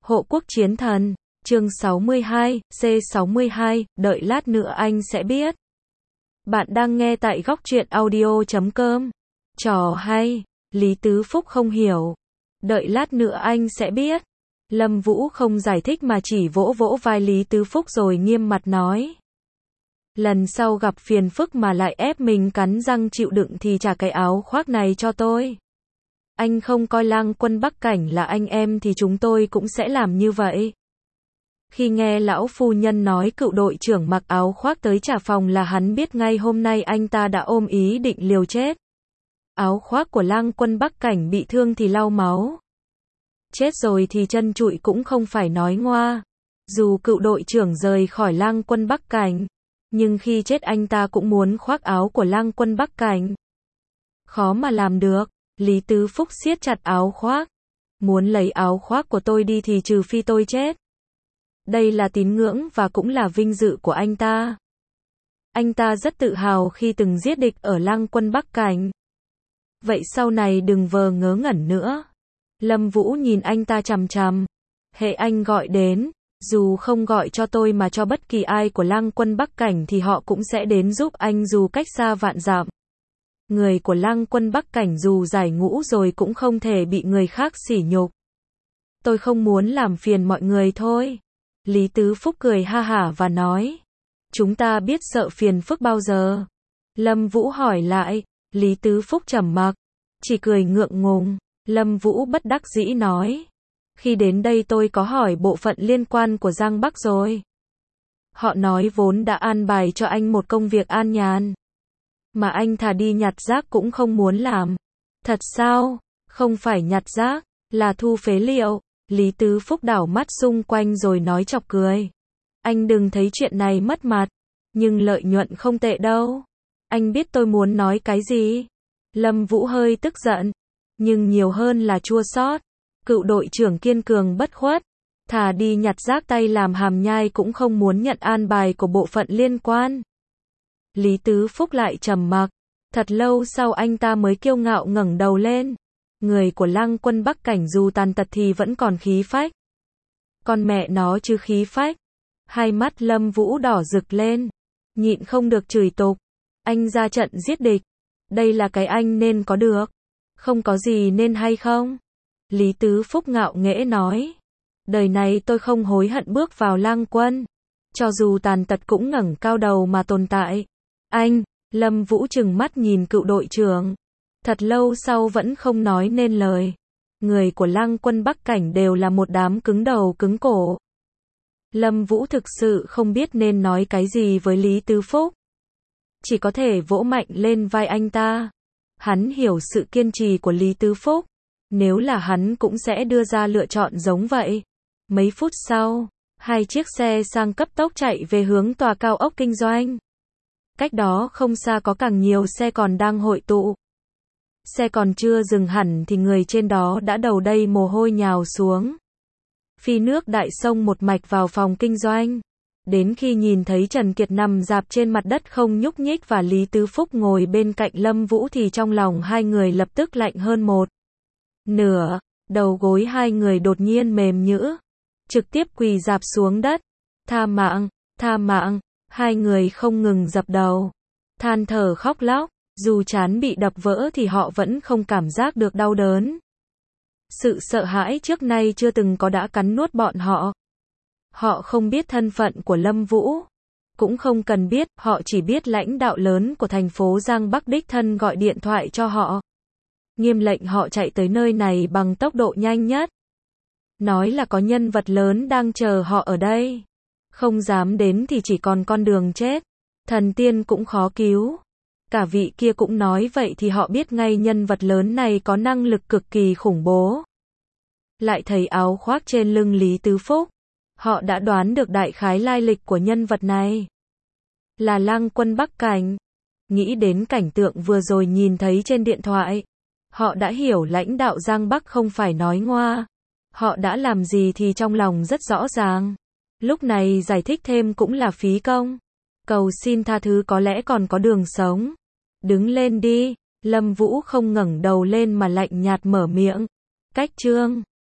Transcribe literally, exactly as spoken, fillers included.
Hộ quốc chiến thần, chương sáu mươi hai, C sáu mươi hai, đợi lát nữa anh sẽ biết. Bạn đang nghe tại góc truyện audio chấm com. Trò hay, Lý Tứ Phúc không hiểu. Đợi lát nữa anh sẽ biết. Lâm Vũ không giải thích mà chỉ vỗ vỗ vai Lý Tứ Phúc rồi nghiêm mặt nói. Lần sau gặp phiền phức mà lại ép mình cắn răng chịu đựng thì trả cái áo khoác này cho tôi. Anh không coi Lang Quân Bắc Cảnh là anh em thì chúng tôi cũng sẽ làm như vậy. Khi nghe lão phu nhân nói cựu đội trưởng mặc áo khoác tới trả phòng là hắn biết ngay hôm nay anh ta đã ôm ý định liều chết. Áo khoác của Lang Quân Bắc Cảnh bị thương thì lau máu. Chết rồi thì chân trụi cũng không phải nói ngoa. Dù cựu đội trưởng rời khỏi Lang Quân Bắc Cảnh, nhưng khi chết anh ta cũng muốn khoác áo của Lang Quân Bắc Cảnh. Khó mà làm được. Lý Tứ Phúc siết chặt áo khoác. Muốn lấy áo khoác của tôi đi thì trừ phi tôi chết. Đây là tín ngưỡng và cũng là vinh dự của anh ta. Anh ta rất tự hào khi từng giết địch ở Lang Quân Bắc Cảnh. Vậy sau này đừng vờ ngớ ngẩn nữa. Lâm Vũ nhìn anh ta chằm chằm. Hệ anh gọi đến, dù không gọi cho tôi mà cho bất kỳ ai của Lang Quân Bắc Cảnh thì họ cũng sẽ đến giúp anh dù cách xa vạn dặm. Người của Lang Quân Bắc Cảnh dù giải ngũ rồi cũng không thể bị người khác sỉ nhục. Tôi không muốn làm phiền mọi người thôi. Lý Tứ Phúc cười ha hả và nói. Chúng ta biết sợ phiền phức bao giờ? Lâm Vũ hỏi lại. Lý Tứ Phúc trầm mặc, chỉ cười ngượng ngùng. Lâm Vũ bất đắc dĩ nói. Khi đến đây tôi có hỏi bộ phận liên quan của Giang Bắc rồi. Họ nói vốn đã an bài cho anh một công việc an nhàn. Mà anh thà đi nhặt rác cũng không muốn làm. Thật sao? Không phải nhặt rác, là thu phế liệu. Lý Tứ Phúc đảo mắt xung quanh rồi nói chọc cười. Anh đừng thấy chuyện này mất mặt. Nhưng lợi nhuận không tệ đâu. Anh biết tôi muốn nói cái gì? Lâm Vũ hơi tức giận. Nhưng nhiều hơn là chua xót. Cựu đội trưởng kiên cường bất khuất. Thà đi nhặt rác tay làm hàm nhai cũng không muốn nhận an bài của bộ phận liên quan. Lý Tứ Phúc lại trầm mặc. Thật lâu sau anh ta mới kiêu ngạo ngẩng đầu lên. Người của Lang Quân Bắc Cảnh dù tàn tật thì vẫn còn khí phách. Con mẹ nó chứ khí phách. Hai mắt Lâm Vũ đỏ rực lên. Nhịn không được chửi tục. Anh ra trận giết địch. Đây là cái anh nên có được. Không có gì nên hay không? Lý Tứ Phúc ngạo nghễ nói. Đời này tôi không hối hận bước vào Lang Quân. Cho dù tàn tật cũng ngẩng cao đầu mà tồn tại. Anh, Lâm Vũ trừng mắt nhìn cựu đội trưởng. Thật lâu sau vẫn không nói nên lời. Người của Lang Quân Bắc Cảnh đều là một đám cứng đầu cứng cổ. Lâm Vũ thực sự không biết nên nói cái gì với Lý Tứ Phúc. Chỉ có thể vỗ mạnh lên vai anh ta. Hắn hiểu sự kiên trì của Lý Tứ Phúc. Nếu là hắn cũng sẽ đưa ra lựa chọn giống vậy. Mấy phút sau, hai chiếc xe sang cấp tốc chạy về hướng tòa cao ốc kinh doanh. Cách đó không xa có càng nhiều xe còn đang hội tụ. Xe còn chưa dừng hẳn thì người trên đó đã đầu đầy mồ hôi nhào xuống. Phi nước đại sông một mạch vào phòng kinh doanh. Đến khi nhìn thấy Trần Kiệt nằm rạp trên mặt đất không nhúc nhích và Lý Tứ Phúc ngồi bên cạnh Lâm Vũ thì trong lòng hai người lập tức lạnh hơn một nửa. Đầu gối hai người đột nhiên mềm nhũn, trực tiếp quỳ rạp xuống đất. Tha mạng, tha mạng. Hai người không ngừng dập đầu, than thở khóc lóc. Dù trán bị đập vỡ thì họ vẫn không cảm giác được đau đớn. Sự sợ hãi trước nay chưa từng có đã cắn nuốt bọn họ. Họ không biết thân phận của Lâm Vũ. Cũng không cần biết, họ chỉ biết lãnh đạo lớn của thành phố Giang Bắc đích thân gọi điện thoại cho họ. Nghiêm lệnh họ chạy tới nơi này bằng tốc độ nhanh nhất. Nói là có nhân vật lớn đang chờ họ ở đây. Không dám đến thì chỉ còn con đường chết. Thần tiên cũng khó cứu. Cả vị kia cũng nói vậy thì họ biết ngay nhân vật lớn này có năng lực cực kỳ khủng bố. Lại thấy áo khoác trên lưng Lý Tứ Phúc. Họ đã đoán được đại khái lai lịch của nhân vật này. Là Lang Quân Bắc Cảnh. Nghĩ đến cảnh tượng vừa rồi nhìn thấy trên điện thoại. Họ đã hiểu lãnh đạo Giang Bắc không phải nói ngoa. Họ đã làm gì thì trong lòng rất rõ ràng. Lúc này giải thích thêm cũng là phí công. Cầu xin tha thứ có lẽ còn có đường sống. Đứng lên đi. Lâm Vũ không ngẩng đầu lên mà lạnh nhạt mở miệng. Cách chương